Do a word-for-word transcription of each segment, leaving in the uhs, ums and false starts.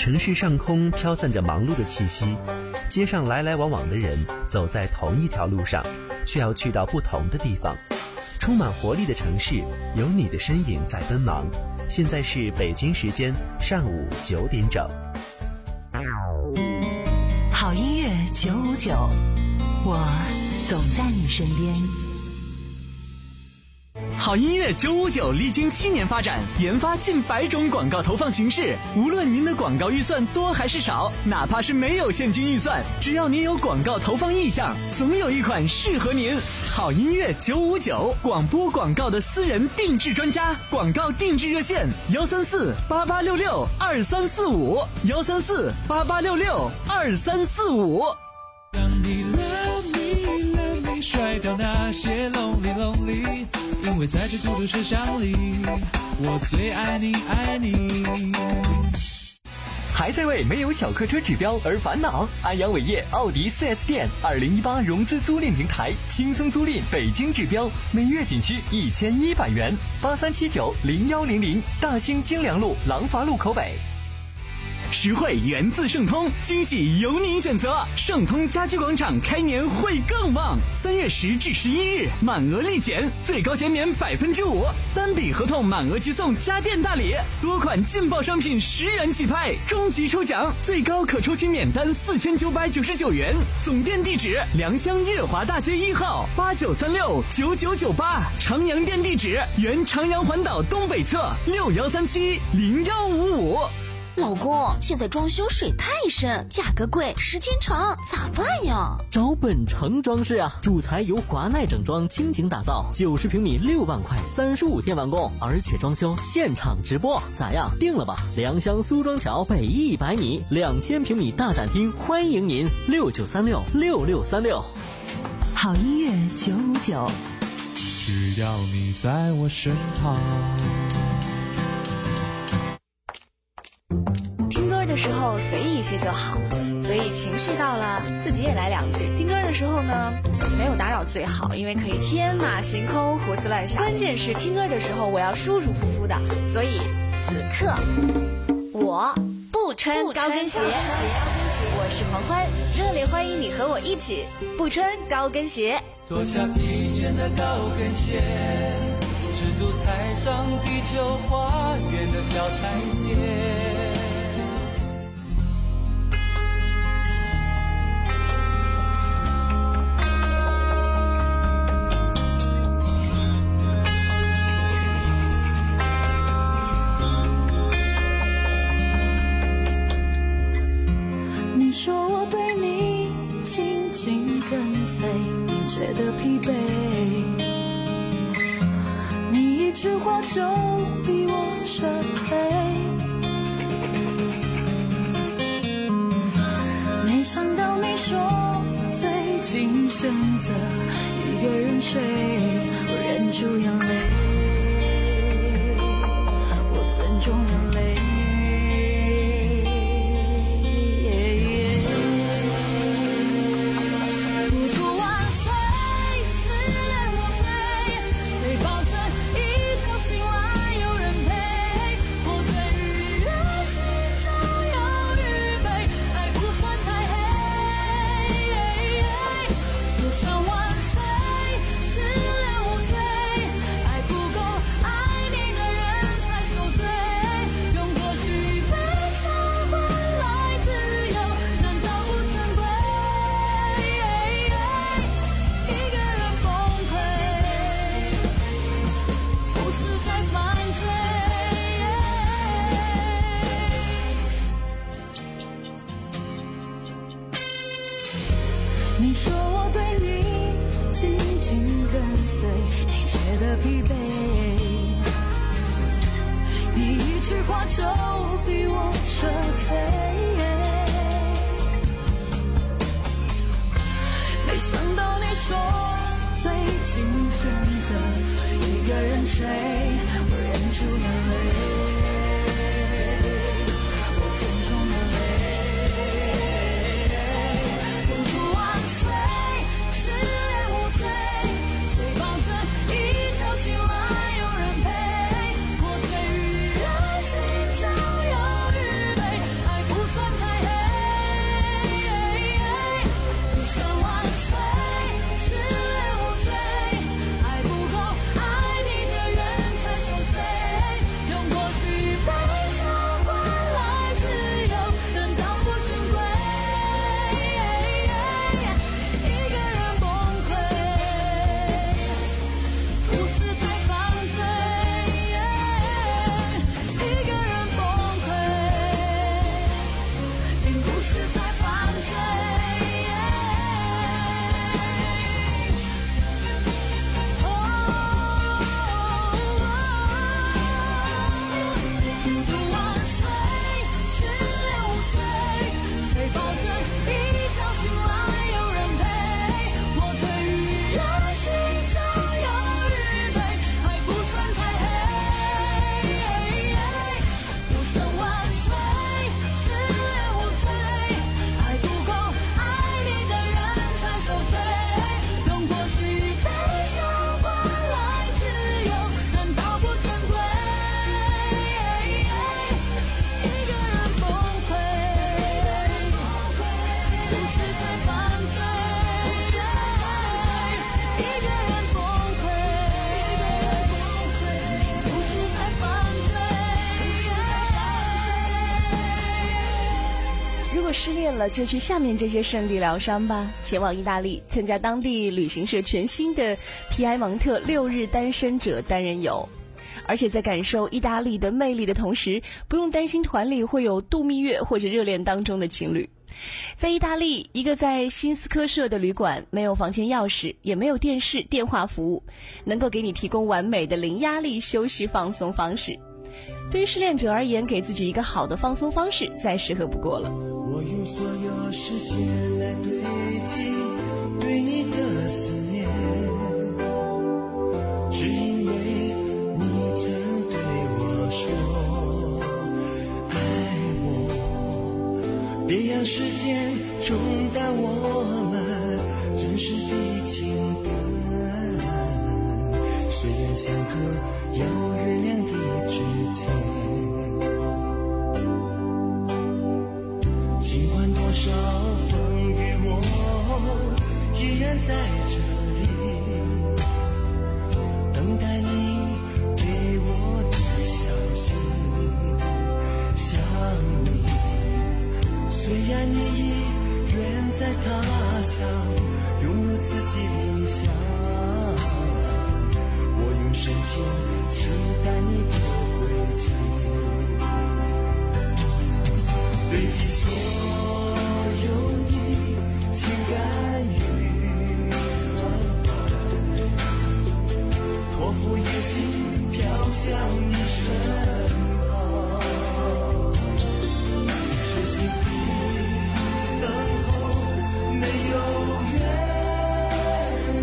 城市上空飘散着忙碌的气息，街上来来往往的人走在同一条路上，却要去到不同的地方。充满活力的城市，有你的身影在奔忙。现在是北京时间上午九点整。 好音乐九五九，我总在你身边。 好音乐九五九历经七年发展，研发近百种广告投放形式。无论您的广告预算多还是少，哪怕是没有现金预算，只要您有广告投放意向，总有一款适合您。好音乐九五九，广播广告的私人定制专家，广告定制热线幺三四八八六六二三四五幺三四八八六六二三四五。 让你 love me love me， 甩掉那些 lonely lonely， 因为在这孤独世上里，我最爱你爱你。 还在为没有小客车指标而烦恼？安阳伟业奥迪 四 S 店二零一八融资租赁平台，轻松租赁北京指标，每月仅需一千一百元。八三七九零幺零零，大兴京良路廊坊路口北。 实惠源自盛通，惊喜由您选择。盛通家居广场开年会更旺，三月十至十一日满额立减，最高减免百分之五，单笔合同满额即送家电大礼，多款劲爆商品十元起拍，终极抽奖最高可抽取免单四千九百九十九元。总店地址：良乡悦华大街一号八九三六九九九八，长阳店地址：原长阳环岛东北侧六幺三七零幺五五。 老公，现在装修水太深，价格贵，时间长，咋办呀？ 找本城装饰啊，主材由华奈整装倾情打造，九十平米六万块，三十五天完工，而且装修现场直播，咋样？定了吧？良乡苏庄桥北一百米，两千平米大展厅，欢迎您，六九三六六六三六。 好音乐九五九， 只要你在我身旁。 听歌的时候随意一些就好，所以情绪到了自己也来两句。听歌的时候呢，没有打扰最好，因为可以天马行空胡思乱想。关键是听歌的时候我要舒舒服服的，所以此刻我不穿高跟鞋。我是黄欢，热烈欢迎你和我一起不穿高跟鞋。 脱下疲倦的高跟鞋，赤足踩上地球花园的小台阶。 你说我对你紧紧跟随，你觉得疲惫，你一句话就逼我撤退，没想到你说最近选择一个人睡，我忍住眼泪，我尊重眼泪。你说我对你紧紧跟随，你觉得疲惫，你一句话就逼我撤退，没想到你说最近选择一个人睡，我忍住眼泪，我尊重眼泪。 不失恋了就去下面这些圣地疗伤吧，前往意大利参加当地旅行社全新的皮埃蒙特六日单身者单人游，而且在感受意大利的魅力的同时，不用担心团里会有度蜜月或者热恋当中的情侣。在意大利，一个在新斯科舍的旅馆，没有房间钥匙，也没有电视电话服务，能够给你提供完美的零压力休息放松方式。对于失恋者而言，给自己一个好的放松方式再适合不过了。 我用所有时间来堆积对你的思念，只因为你曾对我说爱我，别让时间冲淡我们真实的情感，虽然相隔要原谅的之间，尽管多少风雨我依然在这里等待你给我的消息，想你，虽然你已远在他乡拥有自己理想，我用深情期待你的归期，堆积所有的情感与关怀，托付野心飘向你身旁，痴心的等候没有缘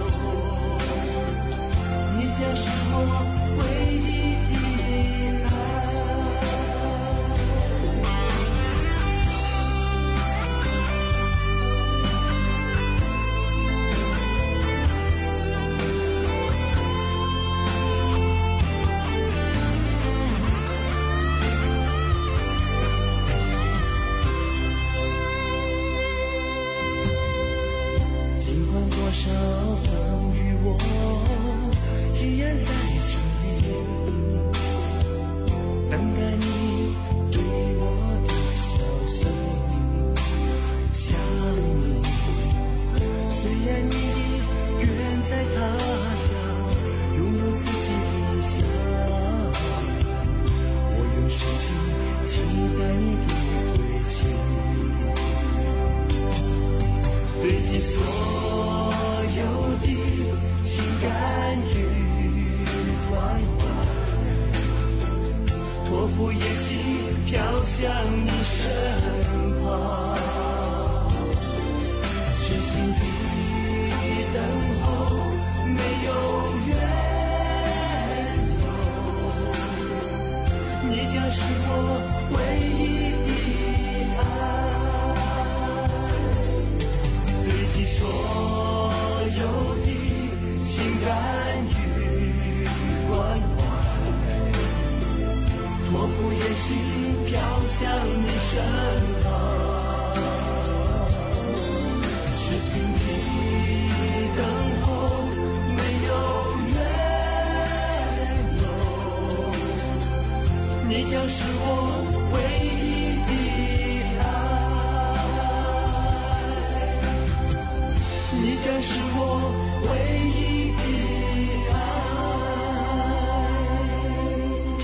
由，你将是我唯一的你将是我唯一的爱。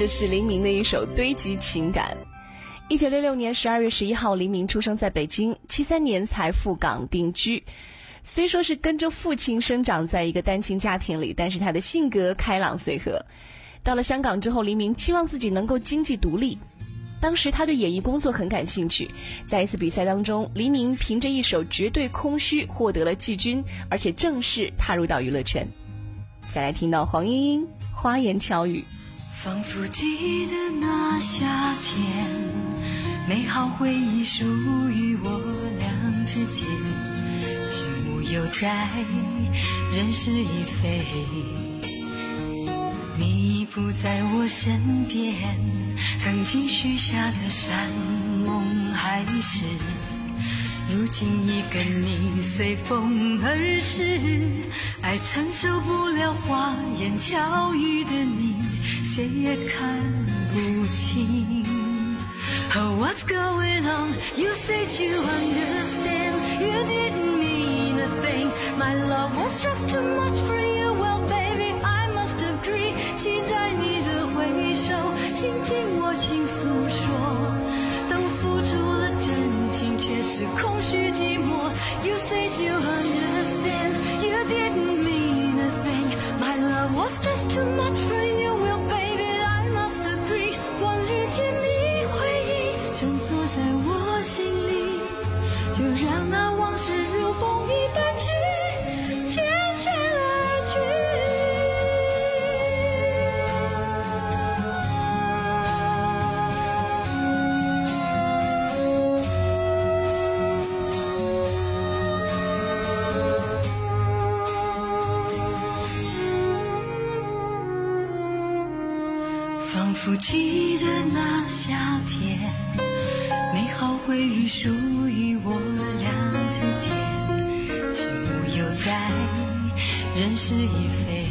这是黎明的一首堆积情感。一九六六年十二月十一号，黎明出生在北京，七三年才赴港定居。虽说是跟着父亲生长在一个单亲家庭里，但是他的性格开朗随和。到了香港之后，黎明希望自己能够经济独立。当时他对演艺工作很感兴趣，在一次比赛当中，黎明凭着一首《绝对空虚》获得了季军，而且正式踏入到娱乐圈。再来听到黄莺莺《花言巧语》。 仿佛记得那夏天，美好回忆属于我俩之间，景物又在，人事已非，你不在我身边，曾经许下的山盟海誓，如今已跟你随风而逝，爱承受不了花言巧语的你，谁也看不清。Oh, what's going on? You said you understand. You didn't mean a thing. My love was just too much for you. Well, baby, I must agree. 期待你的回首，倾听我心诉说。当付出了真情，却是空虚寂寞。You said you understand. You didn't mean a thing. My love was just too much for you. Well, baby, I must agree. 往日甜蜜回忆深锁在我心里，就让那往事如风一般去缱绻而去。仿佛记得那夏天，美好回忆属于我俩之间，景物犹在，人事已非，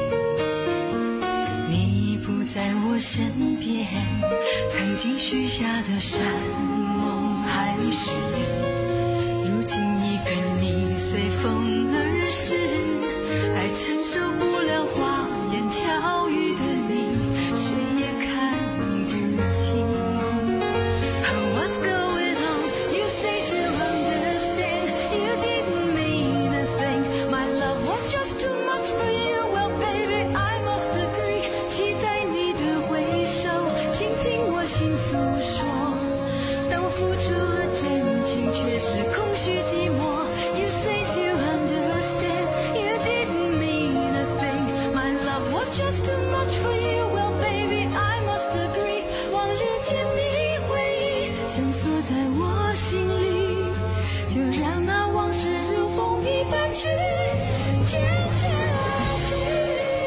你不在我身边，曾经许下的山盟海誓，如今已跟你随风而逝，爱承受不了花言巧语的你，谁也看不清。Oh, what's going on? You say you understand. You didn't mean a thing. My love was just too much for you. Well, baby, I must agree. 期待你的回首，倾听我心诉说。当付出了真情，却是空虚寂寞。You say you understand. You didn't mean a thing. My love was just too much for you. Well, baby, I must agree. 往日甜蜜回忆深锁在我心里，就让那往事如风一般去缱绻而去。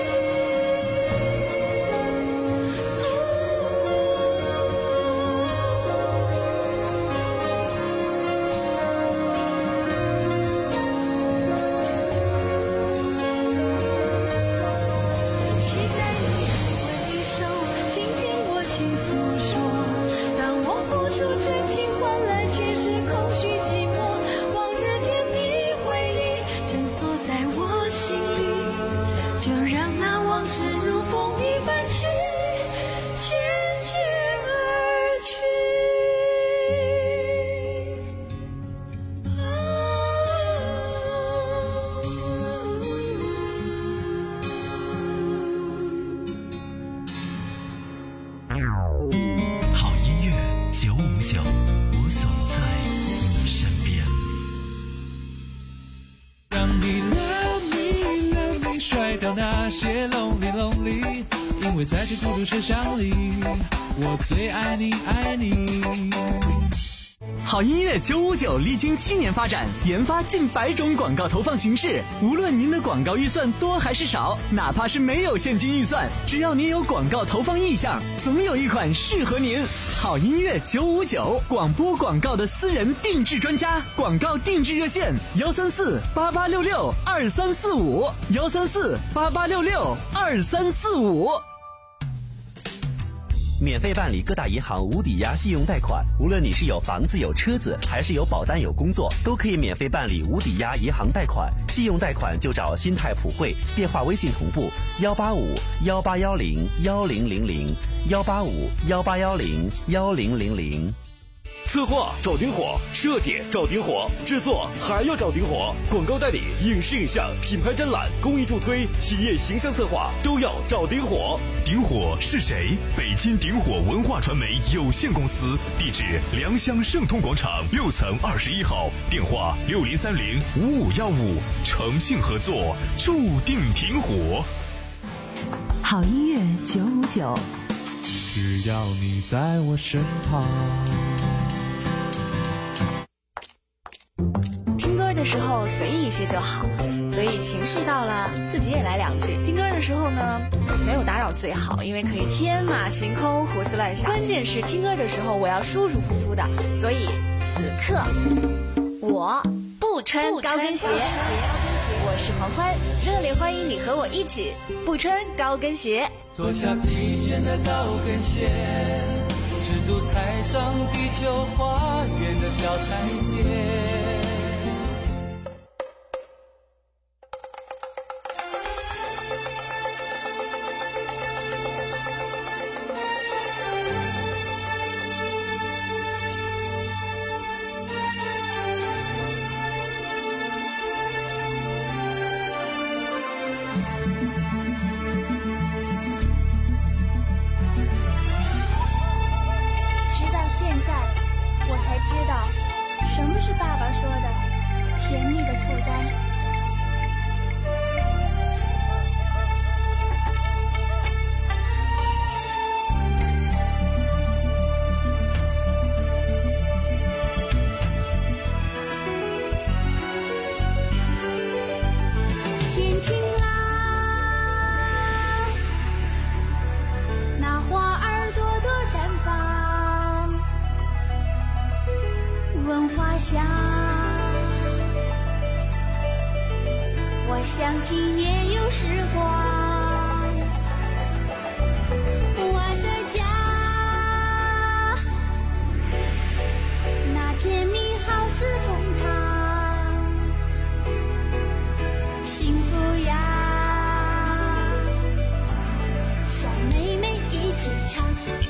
期待你的回首，倾听我心诉说。当我付出真情换来却是空虚寂寞，往日甜蜜回忆深锁在我心里，就让那往事如风一般去缱绻而去。 好音乐九五九，我总在你身边。 让你 love me love me 甩掉那些 lonely lonely， 因为在这孤独车厢里，我最爱你爱你。 好音乐九五九历经七年发展，研发近百种广告投放形式。无论您的广告预算多还是少，哪怕是没有现金预算，只要您有广告投放意向，总有一款适合您。好音乐九五九，广播广告的私人定制专家，广告定制热线：幺三四八八六六二三四五，幺三四八八六六二三四五。 免费办理各大银行无抵押信用贷款。无论你是有房子有车子，还是有保单有工作，都可以免费办理无抵押银行贷款。信用贷款就找新泰普惠，电话微信同步幺八五幺八幺零幺零零零幺八五幺八幺零幺零零零。 策划找顶火，设计找顶火，制作还要找顶火，广告代理、影视影像、品牌展览、公益助推、企业形象策划都要找顶火。 顶火是谁？北京顶火文化传媒有限公司，地址良乡盛通广场六层二十一号，电话六零三零五五幺五，诚信合作，注定顶火。 好音乐九五九， 只要你在我身旁。 听歌的时候随意一些就好，所以情绪到了自己也来两句。听歌的时候呢，没有打扰最好，因为可以天马行空胡思乱想。关键是听歌的时候我要舒舒服服的，所以此刻我不穿高跟鞋。我是黄欢，热烈欢迎你和我一起不穿高跟鞋。 脱下疲倦的高跟鞋，赤足踩上地球花园的小台阶。 我想起年幼时光，我的家，那甜蜜好似蜂糖，幸福呀，小妹妹一起唱。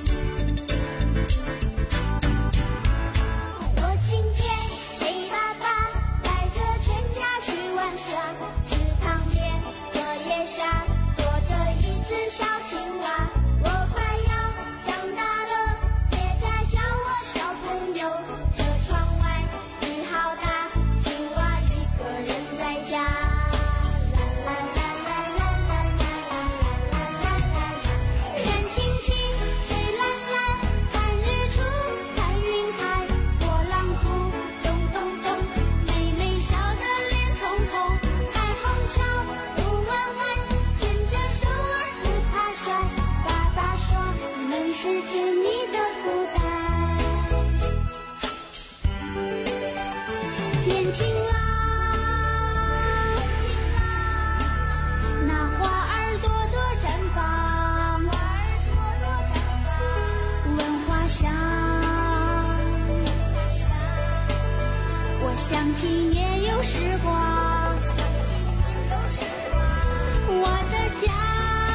小青蛙，我快要长大了，别再叫我小朋友。车窗外雨好大，青蛙一个人在家。啦啦啦啦啦啦啦啦啦啦啦，山青青，水蓝蓝，看日出，看云海，波浪鼓，咚咚咚，妹妹笑得脸通红，彩虹桥，路弯弯，牵着手儿。爸爸说你们是甜蜜的负担，天晴啦，那花儿朵朵绽放，闻花香，我想起年幼时光，我的家。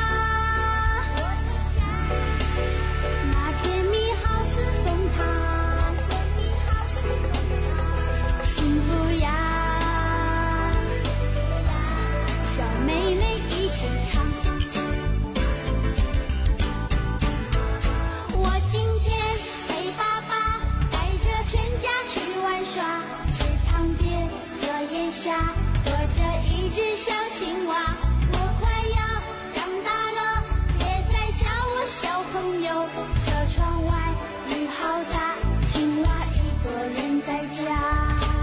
坐着一只小青蛙，我快要长大了，别再叫我小朋友。车窗外雨好大，青蛙一个人在家。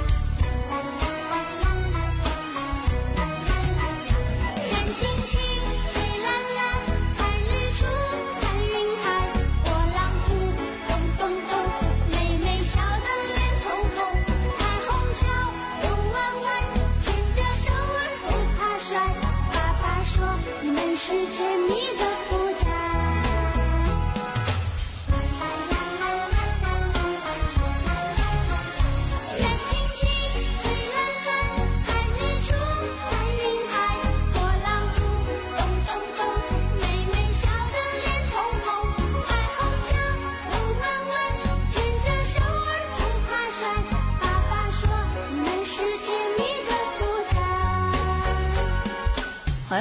山青青，水蓝蓝，看日出，看云海，波浪鼓，咚咚咚，妹妹笑得脸通红，彩虹桥，路弯弯。是甜蜜的负担，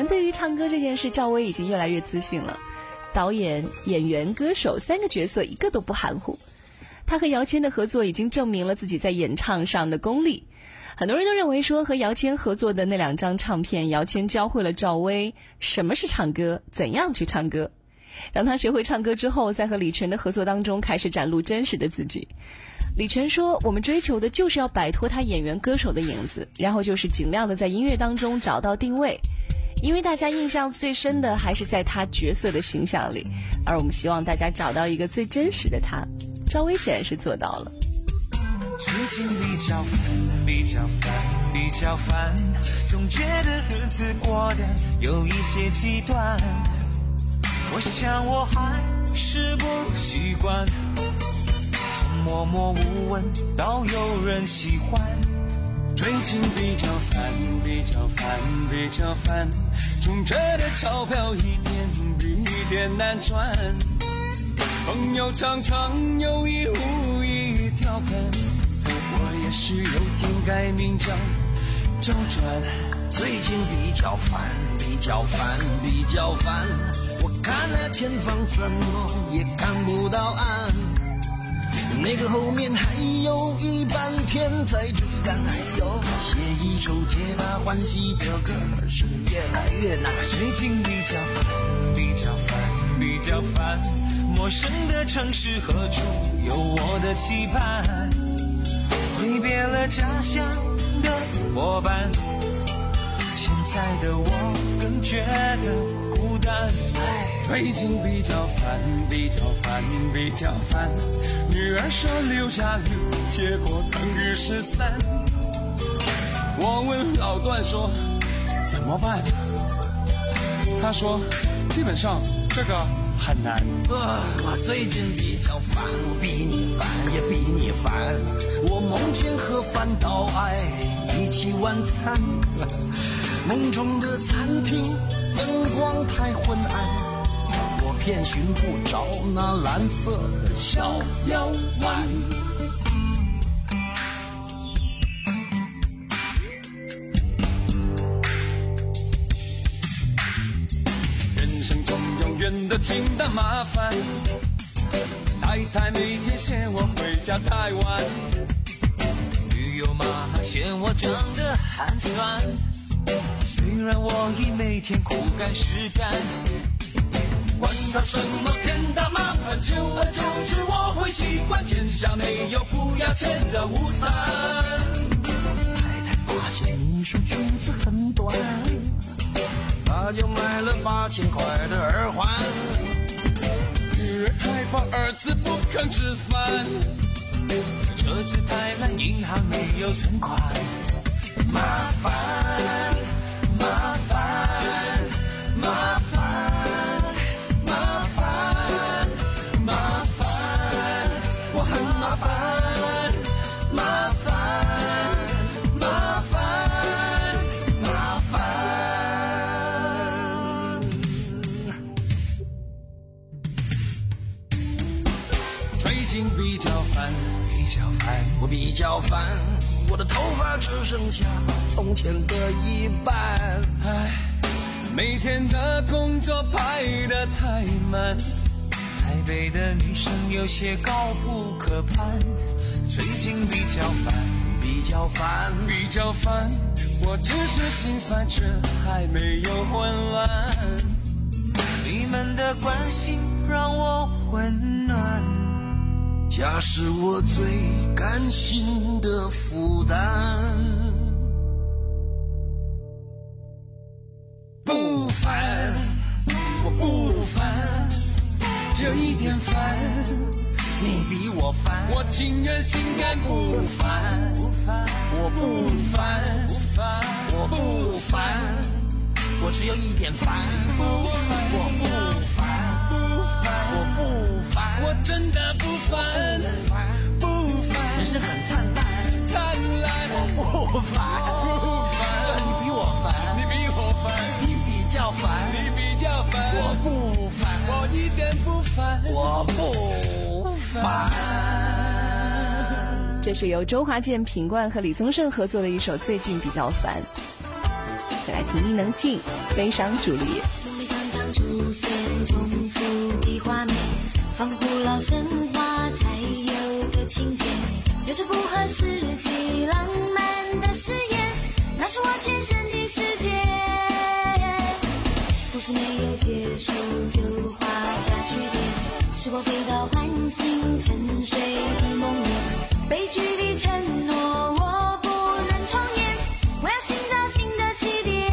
而对于唱歌这件事，赵薇已经越来越自信了。导演、演员、歌手三个角色一个都不含糊。他和姚谦的合作已经证明了自己在演唱上的功力。很多人都认为说，和姚谦合作的那两张唱片，姚谦教会了赵薇什么是唱歌，怎样去唱歌。当他学会唱歌之后，在和李泉的合作当中开始展露真实的自己。李泉说，我们追求的就是要摆脱他演员歌手的影子，然后就是尽量的在音乐当中找到定位，因为大家印象最深的还是在他角色的形象里，而我们希望大家找到一个最真实的他。赵薇显然是做到了。 最近比较烦，比较烦，比较烦，总觉得日子过得有一些极端。我想我还是不习惯，从默默无闻到有人喜欢。最近比较烦，比较烦，比较烦，存着的钞票一点比一点难赚。朋友常常有意无意调侃，我也是有天改名叫周转。最近比较烦，比较烦，比较烦，我看了前方怎么也看不到岸，那个后面还有一半天在追赶，还有写一首皆大欢喜的歌是越来越难。最近比较烦，比较烦，比较烦，陌生的城市何处有我的期盼，挥别了家乡的伙伴，现在的我更觉得孤单。最近比较烦，比较烦，比较烦，女儿说六加六结果等于十三。我问老段说怎么办，他说基本上这个很难。啊，我最近比较烦，我比你烦也比你烦，我梦见和饭岛爱一起晚餐，梦中的餐厅灯光太昏暗，我偏寻不着那蓝色的小腰弯。人生中永远的清淡麻烦，太太每天嫌我回家太晚，女友妈嫌我长得寒酸，虽然我已每天苦干实干，管他什么天大麻烦，久而久之我会习惯，天下没有不要钱的午餐。太太发现你说裙子很短，他就买了八千块的耳环。女儿太怕儿子不肯吃饭，车子太烂，银行没有存款。麻烦，麻烦，麻烦，麻烦，麻烦，我很麻烦，麻烦，麻烦，麻烦。最近比较烦，比较烦，我比较烦，我的头发只剩下从前的一半。唉，每天的工作排得太满，台北的女生有些高不可攀。最近比较烦，比较烦，比较烦，我只是心烦，却还没有混乱。你们的关心让我温暖，家是我最甘心的负担。不烦，我不烦，这一点烦，你比我烦，我情愿心甘不烦，不烦，我不烦，不烦，我不烦，我只有一点烦，不烦，我不烦，不烦，我不烦，我真的不烦，不烦，人生很灿烂，灿烂，我不烦，不烦，你比我烦，你比我烦，你比较烦，你比较烦，我不烦，我一点不烦，我不烦。 这是由周华健、品冠和李宗盛合作的一首《最近比较烦》。 再来听伊能静《悲伤朱丽叶》。 梦里常常出现重复的画面，仿佛古老神话才有的情节，有着不合世纪浪漫的誓言，那是我前生的世界。故事没有结束就画下句点，时光隧道唤醒沉睡的梦魇，悲剧的承诺我不能重演，我要寻找新的起点。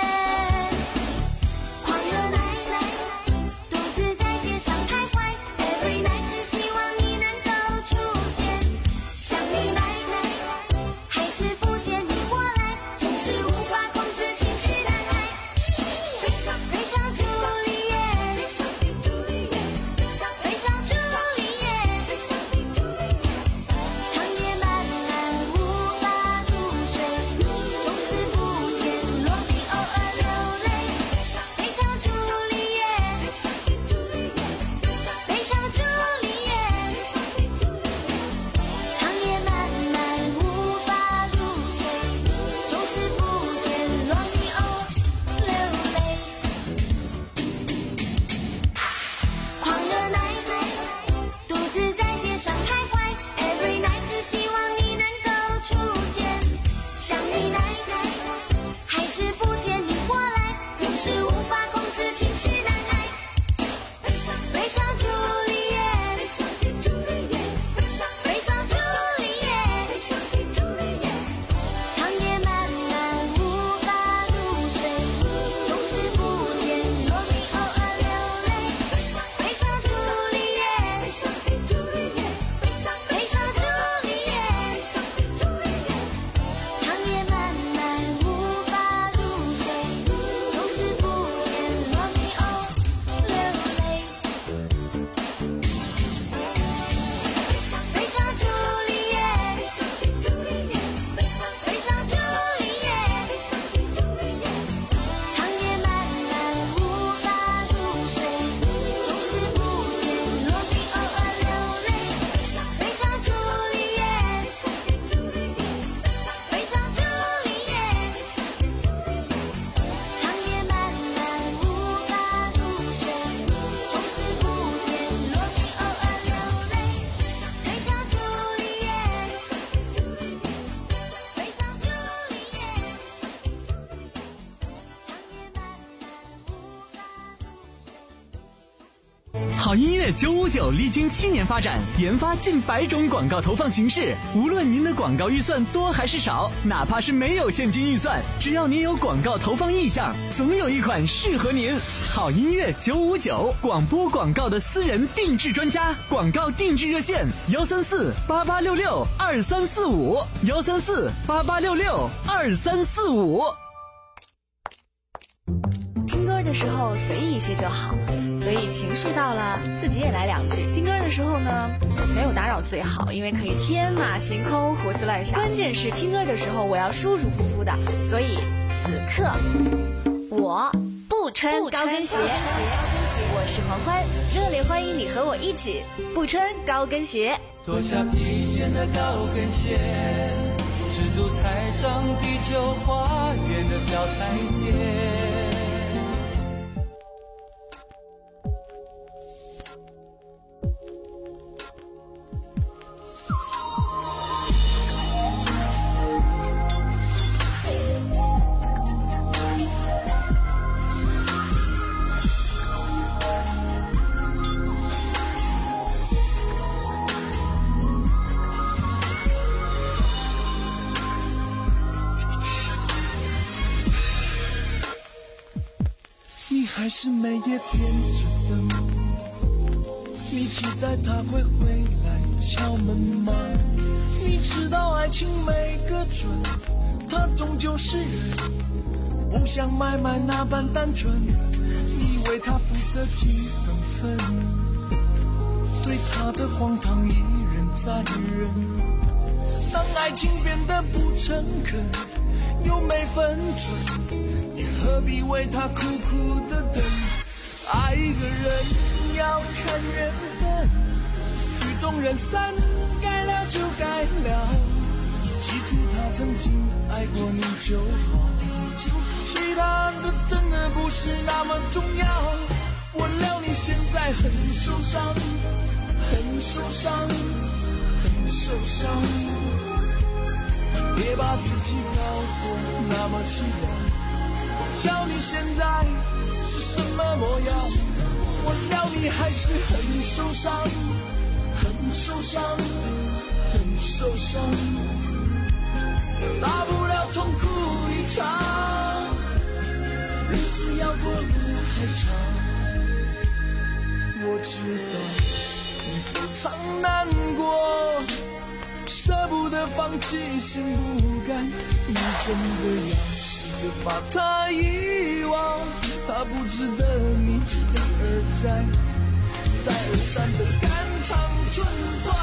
狂热奶奶独自在街上徘徊， Every night 只希望你能够出现，想你奶奶还是不见你过来，总是无法控制情绪难挨。悲伤悲伤朱丽叶，悲伤的朱丽叶，悲伤悲伤朱丽叶，悲伤的朱丽叶，长夜漫漫无法入睡，总是不见落笔偶尔流泪。悲伤朱丽叶，悲伤的朱丽叶，悲伤朱丽叶，长夜漫漫无法入睡，总是不见落笔偶尔流泪。狂热奶奶独自在街上徘徊， Every night 只希望你能够出现，想你奶奶还是不见你过来，总是无法控制情绪难挨。悲伤悲伤朱丽叶，悲伤的朱丽叶，悲伤悲伤朱丽叶，悲伤的朱丽叶，长夜漫漫无法入睡，总是不见落笔偶尔流泪。悲伤朱丽叶，悲伤的朱丽叶，悲伤悲伤朱丽叶，悲伤的朱丽叶，长夜漫漫无法入睡，总是不见落笔偶流泪。悲伤朱丽叶，悲伤的朱丽叶，悲伤悲伤朱丽叶，悲伤的朱丽叶，长夜漫漫无法入睡，总是不见落笔偶尔流泪。悲伤朱丽叶，悲伤的朱丽叶，悲伤朱丽叶，长夜漫漫无法入睡，总是不见落笔偶尔流泪。悲伤朱丽叶，悲伤朱丽叶， 好音乐九五九历经七年发展，研发近百种广告投放形式。无论您的广告预算多还是少，哪怕是没有现金预算，只要您有广告投放意向，总有一款适合您。好音乐九五九，广播广告的私人定制专家，广告定制热线幺三四八八六六二三四五幺三四八八六六二三四五。 听歌的时候随意一些就好，所以情绪到了自己也来两句。听歌的时候呢，没有打扰最好，因为可以天马行空胡思乱想。关键是听歌的时候我要舒舒服服的，所以此刻我不穿高跟鞋。我是黄欢，热烈欢迎你和我一起不穿高跟鞋。 脱下披肩的高跟鞋，赤足踩上地球花园的小台阶。 还是每夜点着灯，你期待他会回来敲门吗？你知道爱情没个准，他终究是人，不像买卖那般单纯。你为他负责几本分，对他的荒唐一忍再忍。当爱情变得不诚恳，又没分准，你何必为他苦苦的等？爱一个人要看缘分，曲终人散，该了就该了。记住他曾经爱过你就好。 其他的真的不是那么重要。我料你现在很受伤，很受伤，很受伤。别把自己搞得那么凄凉。我瞧你现在是什么模样，我料你还是很受伤，很受伤，很受伤。大不了痛哭一场，日子要过路还长。我知道你非常难过，舍不得放弃，心不甘。你真的要试着把它遗忘，它不值得你一而再再而三的肝肠寸断。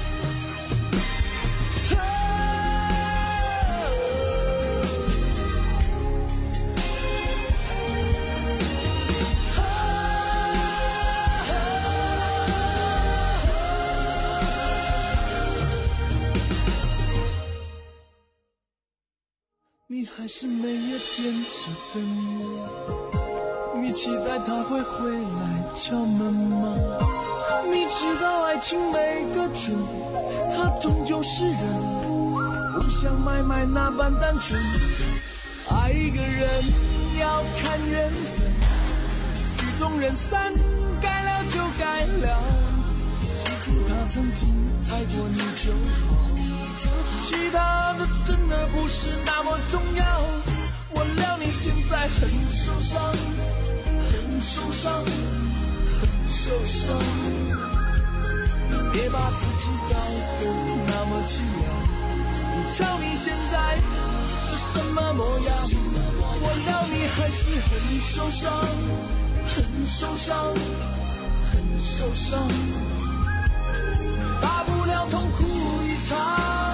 你还是每夜点着灯，你期待他会回来敲门吗？你知道爱情没个准，他终究是人，不像买卖那般单纯。爱一个人要看缘分，曲终人散，该了就该了。记住他曾经爱过你就好，其他的真的不是那么重要。我料你现在很受伤，很受伤，很受伤。别把自己搞得那么凄凉。你瞧你现在是什么模样，我料你还是很受伤，很受伤，很受伤。大不了痛哭一场，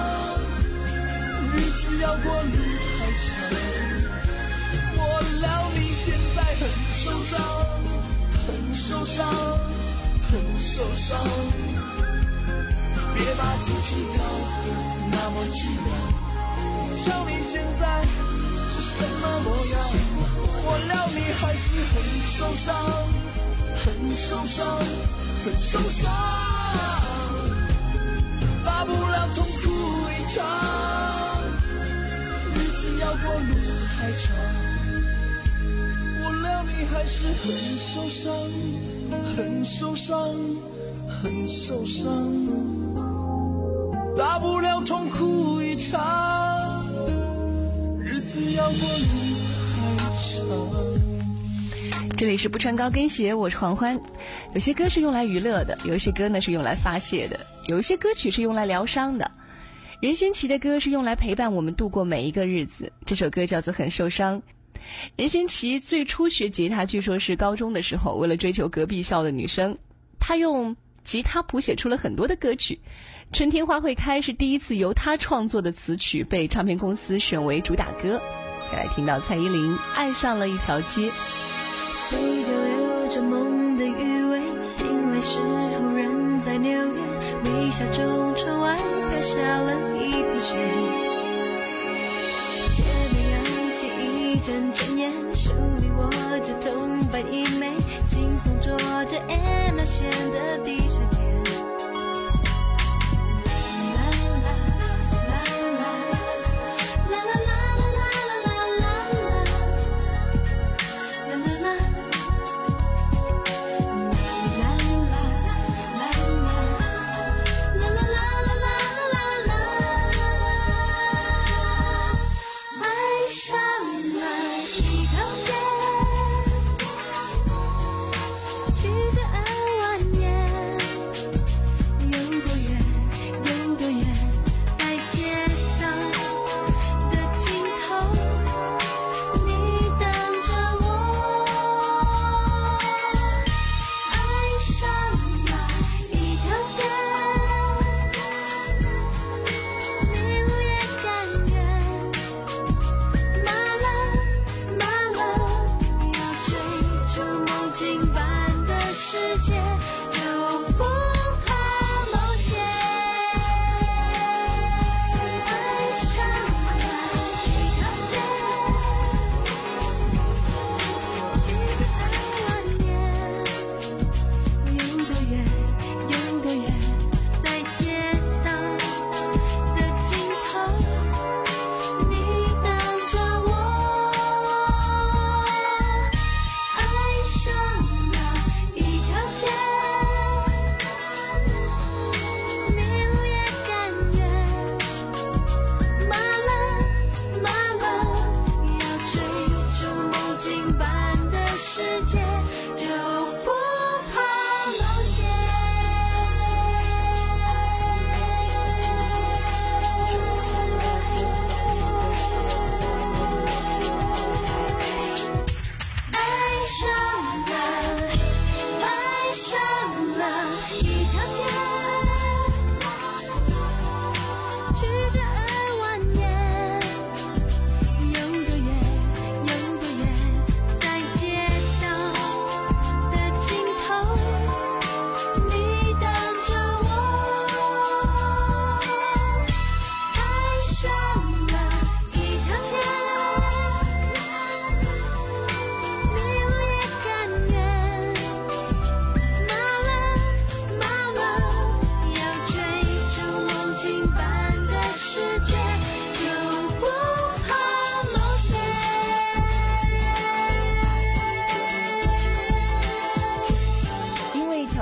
日子要过路还长。我料你现在很受伤，很受伤，很受伤。别把自己搞得那么凄凉。瞧你现在是什么模样，我料你还是很受伤，很受伤，很受伤。大不了痛哭一场，日子要过路还长。我料你还是很受伤，很受伤，很受伤。大不了痛哭一场，日子要过路还长。 这里是不穿高跟鞋，我是黄欢。有些歌是用来娱乐的，有些歌呢是用来发泄的，有一些歌曲是用来疗伤的。任贤齐的歌是用来陪伴我们度过每一个日子，这首歌叫做《很受伤》。任贤齐最初学吉他，据说是高中的时候，为了追求隔壁校的女生，他用吉他谱写出了很多的歌曲。春天花会开是第一次由他创作的词曲，被唱片公司选为主打歌。再来听到蔡依林《爱上了一条街》。 嘴角留着梦的余味，醒来时候人在纽约，微笑中窗外飘下了一片雪。街边扬起一阵阵烟，手里握着铜板一枚，轻松坐着 Anna 显得地上甜。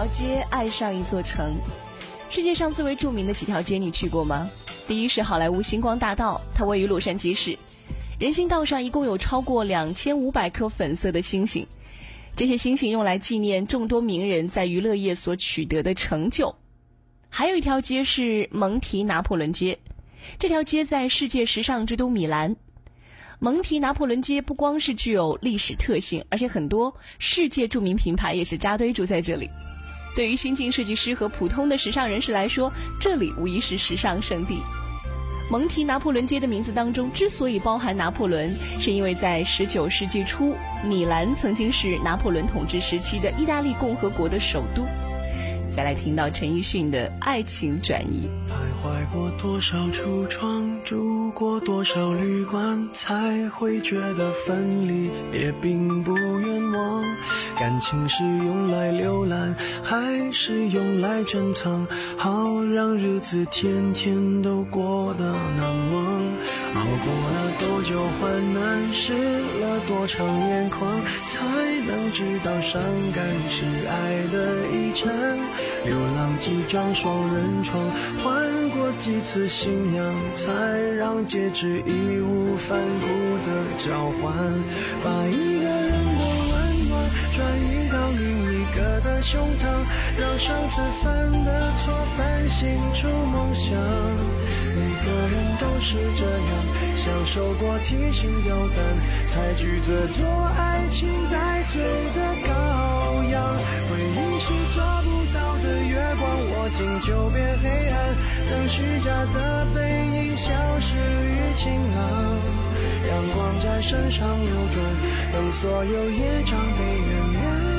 条街，爱上一座城。世界上最为著名的几条街你去过吗？第一是好莱坞星光大道，它位于洛杉矶市。人行道上一共有超过两千五百颗粉色的星星，这些星星用来纪念众多名人在娱乐业所取得的成就。还有一条街是蒙提拿破仑街，这条街在世界时尚之都米兰。蒙提拿破仑街不光是具有历史特性，而且很多世界著名品牌也是扎堆住在这里。对于新晋设计师和普通的时尚人士来说，这里无疑是时尚圣地。蒙提拿破仑街的名字当中之所以包含拿破仑，是因为在十九世纪初，米兰曾经是拿破仑统治时期的意大利共和国的首都。再来听到陈奕迅的爱情转移。 徘徊过多少橱窗，住过多少旅馆，才会觉得分离也并不冤枉。感情是用来浏览，还是用来珍藏，好让日子天天都过得难忘。熬过了多久患难，湿了多长眼眶，才能知道伤感是爱的遗产。流浪几张双人床，换过几次信仰，才让戒指义无反顾的交换。把一个人的温暖转移到另一个的胸膛，让上次犯的错反省出梦想。每个人都是这样，享受过提心吊胆，才拒绝做爱情带罪的羔羊。回忆是抓不到的月光，握紧就变黑暗，等虚假的背影消失于晴朗。阳光在身上流转，等所有业障被原谅。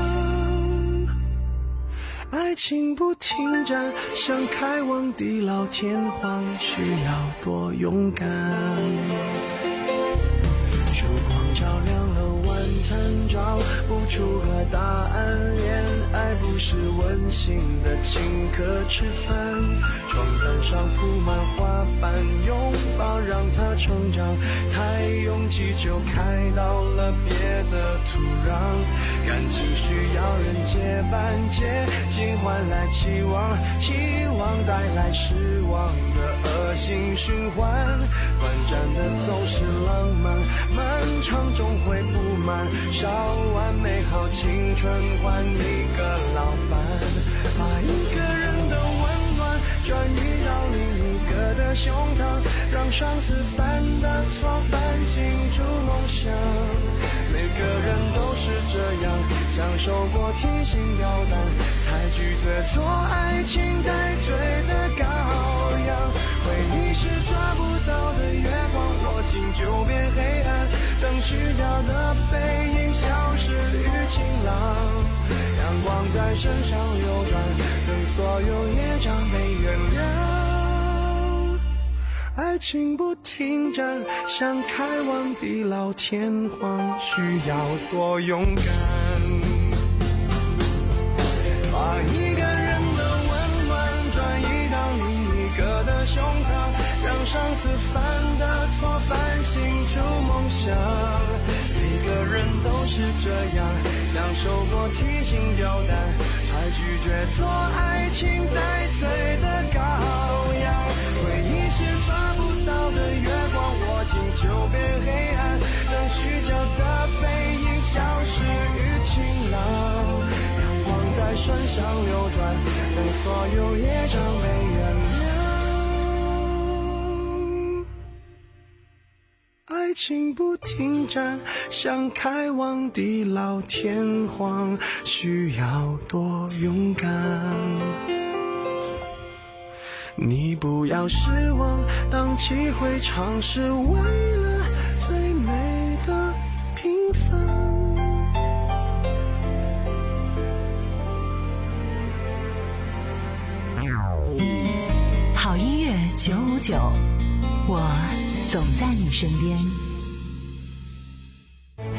爱情不停站，想开往地老天荒，需要多勇敢。烛光照亮了晚餐，找不出个答案。恋爱不是温馨的请客吃饭，床单上铺满花瓣，拥抱让它成长。太拥挤就开到了别的土壤，感情需要人接班，接近换来期望，期望带来失望的恶性循环。短暂的总是浪漫，漫长终会不满，烧完美好青春换一个老伴。把一个人的温暖转移到另一个的胸膛，让上次犯的错反省出梦想。每个人都是这样，享受过提心吊胆，才拒绝做爱情带罪的羔羊。回忆是抓不到的月光，握紧就变黑暗，等虚假的背影消失于晴朗。阳光在身上流转，等所有业障被原谅。爱情不停站，想开往地老天荒，需要多勇敢。把一个人的温暖转移到另一个的胸膛，让上次犯的错反省出梦想。每个人都是这样，享受过提心吊胆，才拒绝做爱情带罪的羔羊。回忆是抓不到的月光，握紧就变黑暗，等虚假的背影消失于晴朗。阳光在身上流转，等所有业障被原谅。爱情不停站，想开往地老天荒，需要多勇敢。你不要失望，荡气回肠是为了最美的平凡。 好音乐九五九，我总在你身边。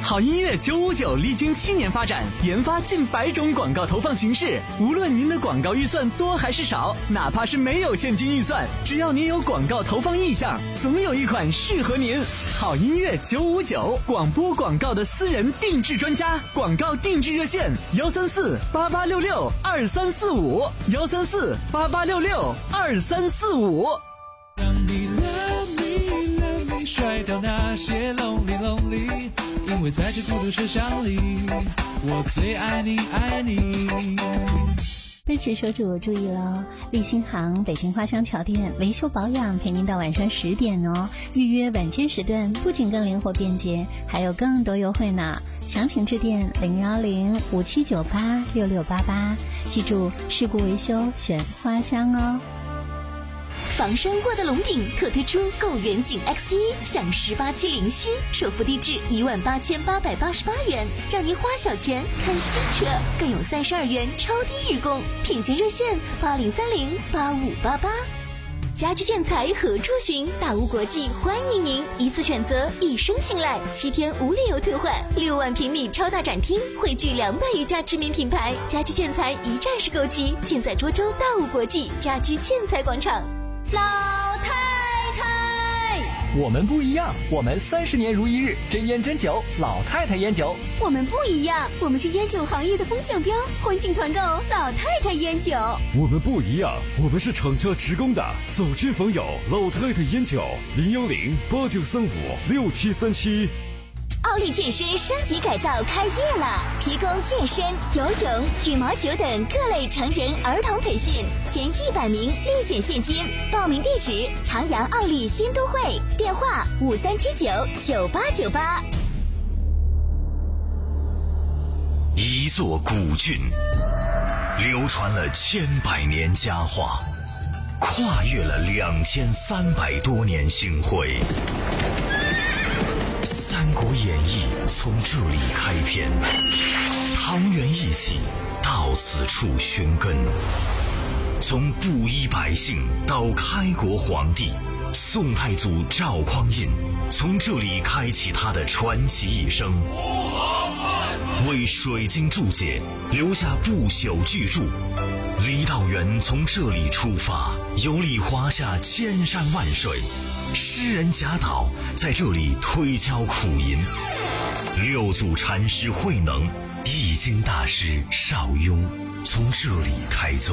好音乐九五九历经七年发展，研发近百种广告投放形式。无论您的广告预算多还是少，哪怕是没有现金预算，只要您有广告投放意向，总有一款适合您。好音乐九五九，广播广告的私人定制专家，广告定制热线：幺三四八八六六二三四五，幺三四八八六六二三四五。 让你 love me love me 甩掉那些 lonely lonely， 因为在这孤独车厢里，我最爱你爱你。 奔驰车主注意了，立新行北京花乡桥店维修保养陪您到晚上十点哦。预约晚间时段不仅更灵活便捷，还有更多优惠呢。详情致电零幺零五七九八六六八八，记住事故维修选花乡哦。 房山沃德龙鼎特推出购远景 X 一 享十八期零息，首付低至一万八千八百八十八元，让您花小钱看新车，更有三十二元超低日供。品鉴热线八零三零八五八八。家居建材何处寻？大屋国际欢迎您，一次选择，一生信赖，七天无理由退换。六万平米超大展厅，汇聚两百余家知名品牌，家居建材一站式购齐，建在涿州大屋国际家居建材广场。老太太， 我们不一样，我们三十年如一日，真烟真酒，老太太烟酒。 我们不一样，我们是烟酒行业的风向标，欢庆团购老太太烟酒。 我们不一样，我们是厂家直供的，走亲访友，老太太烟酒，零幺零八九三五六七三七。 奥利健身升级改造开业了，提供健身、游泳、羽毛球等各类成人儿童培训，前一百名立减现金。报名地址：长阳奥利新都会，电话五三七九九八九八。 一座古郡，流传了千百年佳话，跨越了两千三百多年星辉。《三国演义》从这里开篇，唐元义气到此处寻根。从布衣百姓到开国皇帝，宋太祖赵匡胤从这里开启他的传奇一生，为水晶注解留下不朽巨著。李道元从这里出发，游历华夏千山万水。诗人贾岛在这里推敲苦吟，六祖禅师慧能、易经大师邵雍从这里开宗。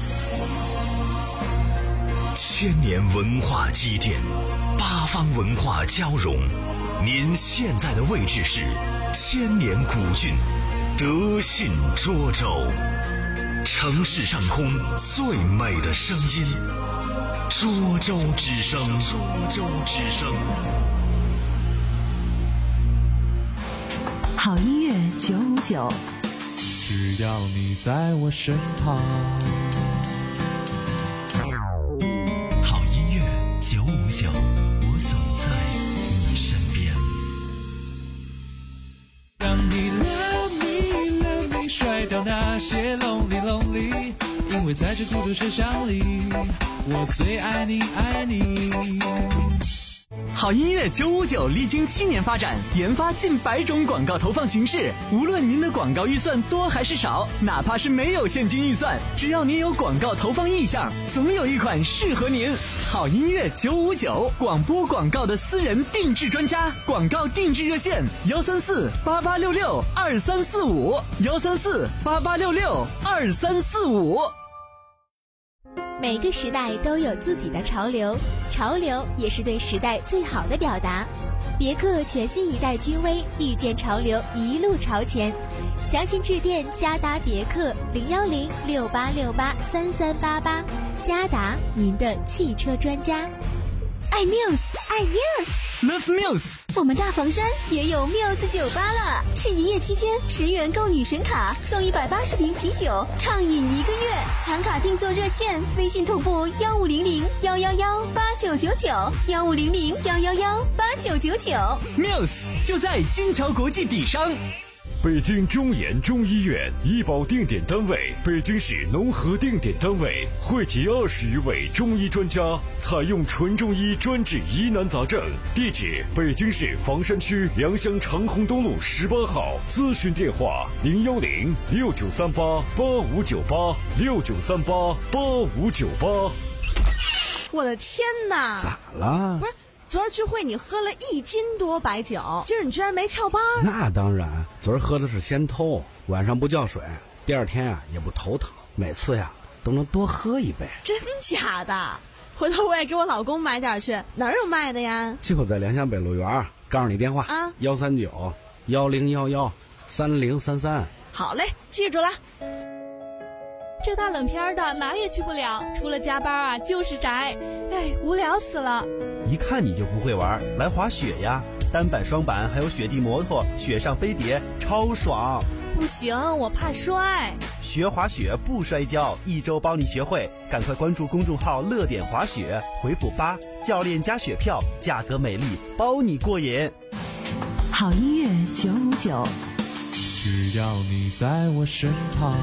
千年文化积淀，八方文化交融。您现在的位置是千年古郡德信涿州，城市上空最美的声音。涿州之声，涿州之声。 好音乐九五九， 只要你在我身旁。 好音乐九五九，我总在你身边。 让你 love me love me 甩掉那些 lonely lonely， 因为在这孤独车厢里，我最爱你爱你。 好音乐九五九历经七年发展，研发近百种广告投放形式。无论您的广告预算多还是少，哪怕是没有现金预算，只要您有广告投放意向，总有一款适合您。好音乐九五九，广播广告的私人定制专家，广告定制热线：幺三四八八六六二三四五，幺三四八八六六二三四五。 每个时代都有自己的潮流，潮流也是对时代最好的表达。别克全新一代君威，遇见潮流，一路朝前。详情致电嘉达别克零幺零六八六八三三八八，嘉达您的汽车专家。爱 Muse， 爱 Muse，Love Muse。 我们大房山也有 Muse 酒吧了，是营业期间十元购女神卡送一百八十瓶啤酒，畅饮一个月。抢卡订座热线：微信同步幺五零零幺幺幺八九九九，幺五零零幺幺幺八九九九。 Muse 就在金桥国际底商。 北京中研中医院，医保定点单位，北京市农合定点单位，汇集二十余位中医专家，采用纯中医专治疑难杂症。地址：北京市房山区良乡长虹东路十八号。咨询电话：零幺零六九三八八五九八六九三八八五九八。 我的天哪！ 咋了？ 不是。昨儿聚会你喝了一斤多白酒，今儿你居然没翘班？ 那当然，昨儿喝的是仙偷，晚上不叫水，第二天啊也不头疼，每次呀都能多喝一杯。 真假的？回头我也给我老公买点去，哪儿有卖的呀？ 就在良乡北路园，告诉你电话啊，幺三九幺零幺幺三零三三。 好嘞，记住了。 这大冷天的哪也去不了，除了加班啊就是宅，哎，无聊死了。 一看你就不会玩，来滑雪呀！单板、双板还有雪地摩托，雪上飞碟，超爽！ 不行，我怕摔。 学滑雪不摔跤，一周帮你学会。赶快关注公众号“乐点滑雪”，回复八，教练加雪票，价格美丽，包你过瘾。 好音乐九五九， 只要你在我身旁。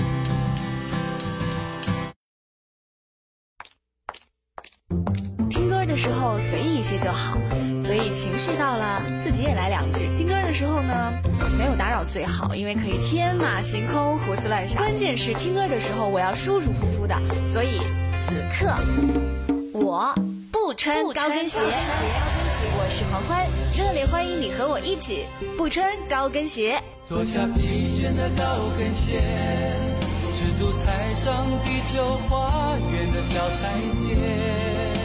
听歌的时候随意一些就好，所以情绪到了自己也来两句。听歌的时候呢，没有打扰最好，因为可以天马行空胡思乱想。关键是听歌的时候我要舒舒服服的，所以此刻我不穿高跟鞋。我是黄欢，热烈欢迎你和我一起不穿高跟鞋。 脱下疲倦的高跟鞋，赤足踩上地球花园的小台阶。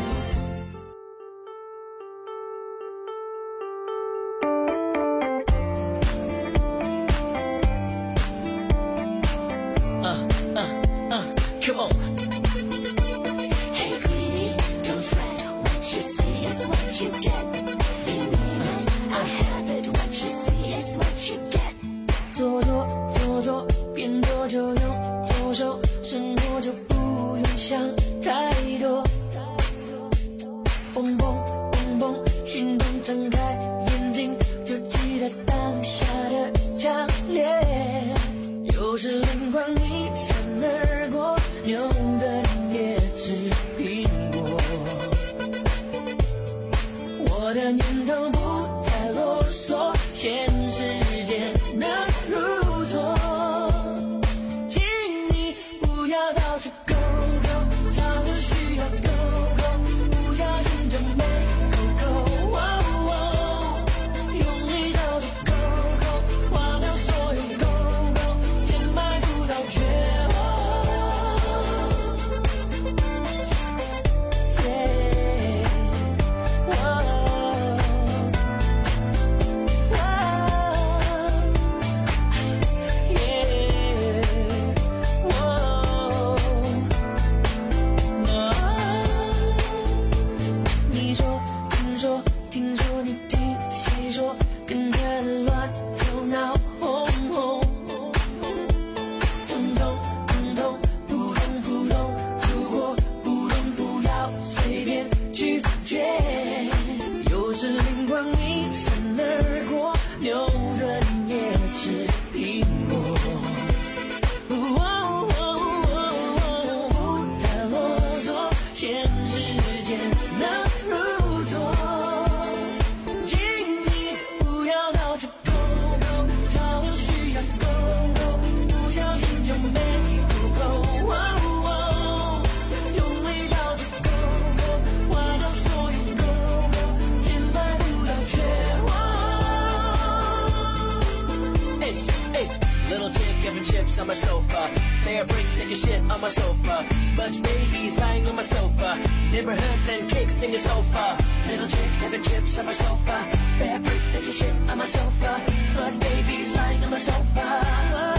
On my sofa, there breaks taking shit on my sofa. Smudge babies lying on my sofa. Neighborhoods and cakes in the sofa. Little chick having chips on my sofa. There breaks taking shit on my sofa. Smudge babies lying on my sofa.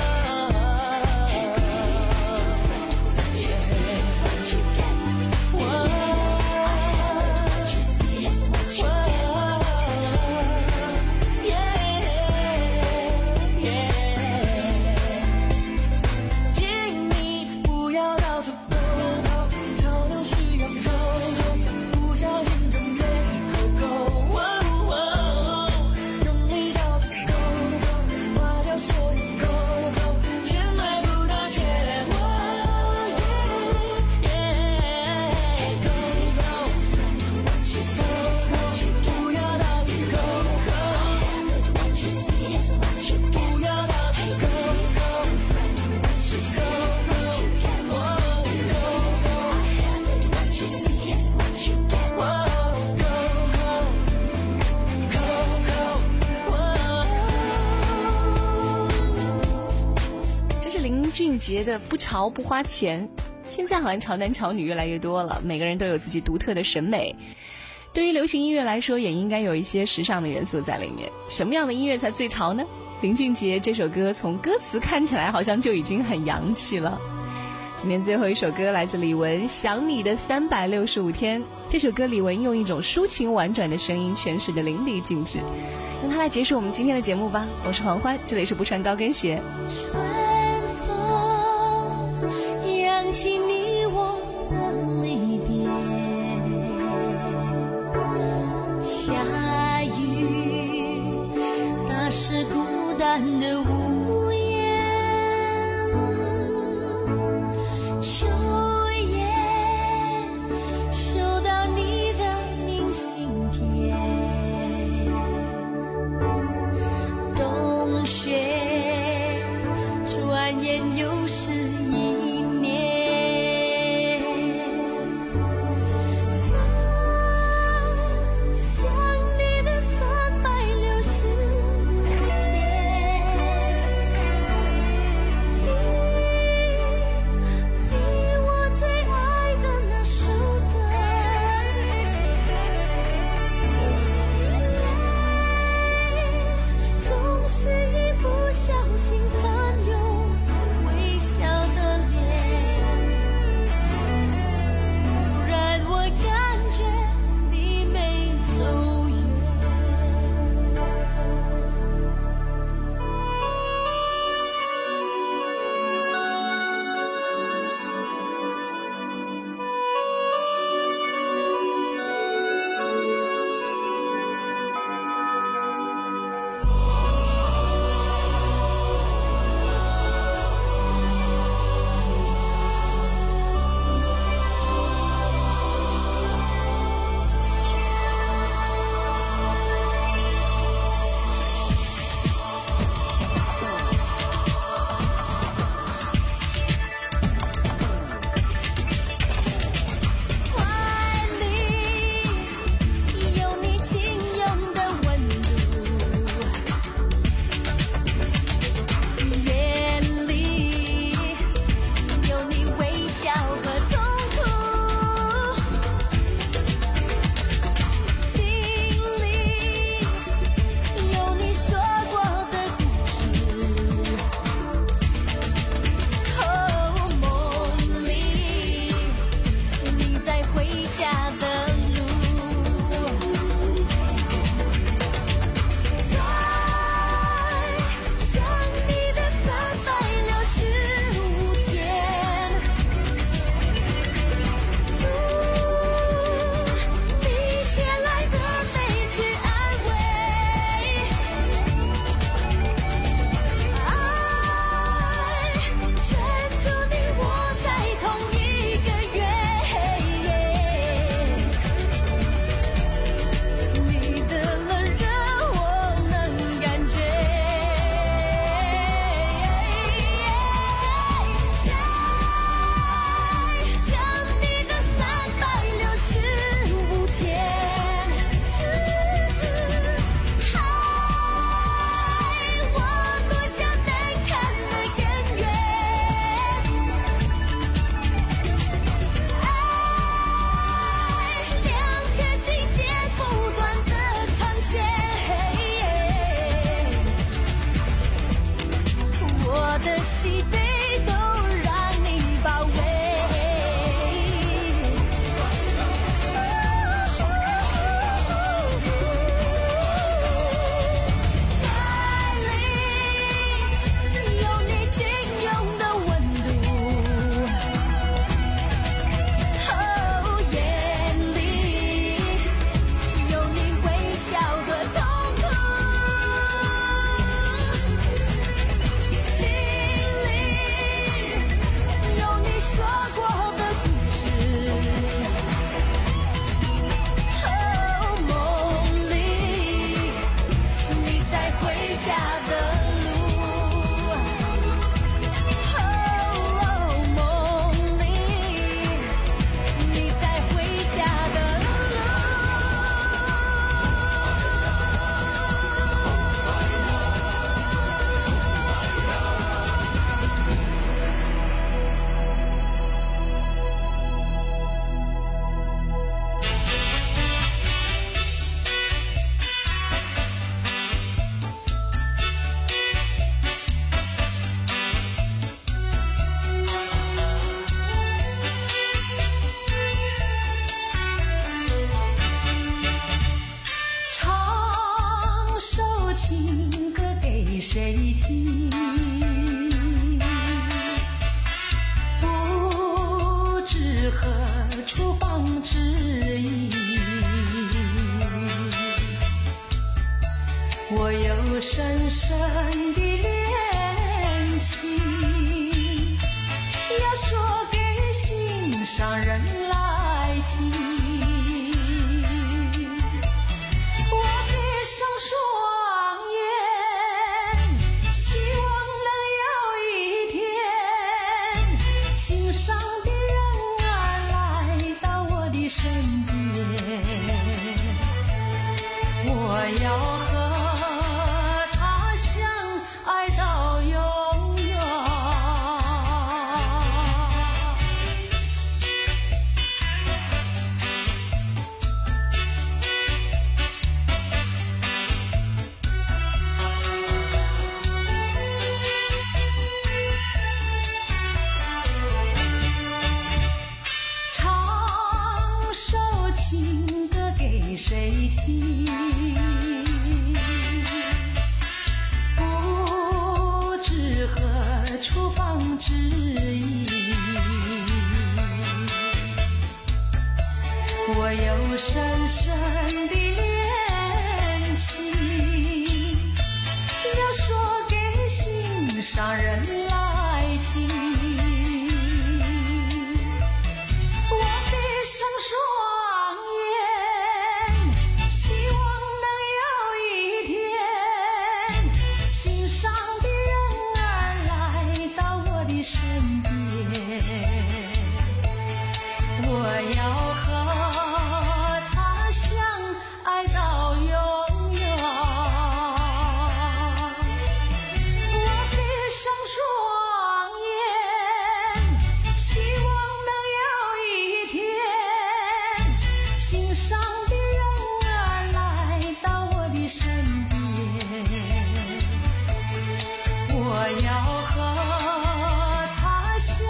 林俊杰的不潮不花钱。现在好像潮男潮女越来越多了，每个人都有自己独特的审美。对于流行音乐来说，也应该有一些时尚的元素在里面。什么样的音乐才最潮呢？林俊杰这首歌从歌词看起来好像就已经很洋气了。今天最后一首歌来自李玟，《想你的三百六十五天》。这首歌李玟用一种抒情婉转的声音诠释的淋漓尽致，让它来结束我们今天的节目吧。我是黄欢，这里是不穿高跟鞋。 春风扬起你我的离别，下雨打湿孤单的屋檐，秋叶收到你的明信片，冬雪转眼又是一年，在想你的三百六十五天，听听我最爱的那首歌，泪总是一不小心翻涌微笑的脸。 要说给心上人来听。我闭上双眼，希望能有一天，心上的人儿来到我的身边，我要和他相爱到永远。唱首情歌给谁听？不知何处放知音。我有深深的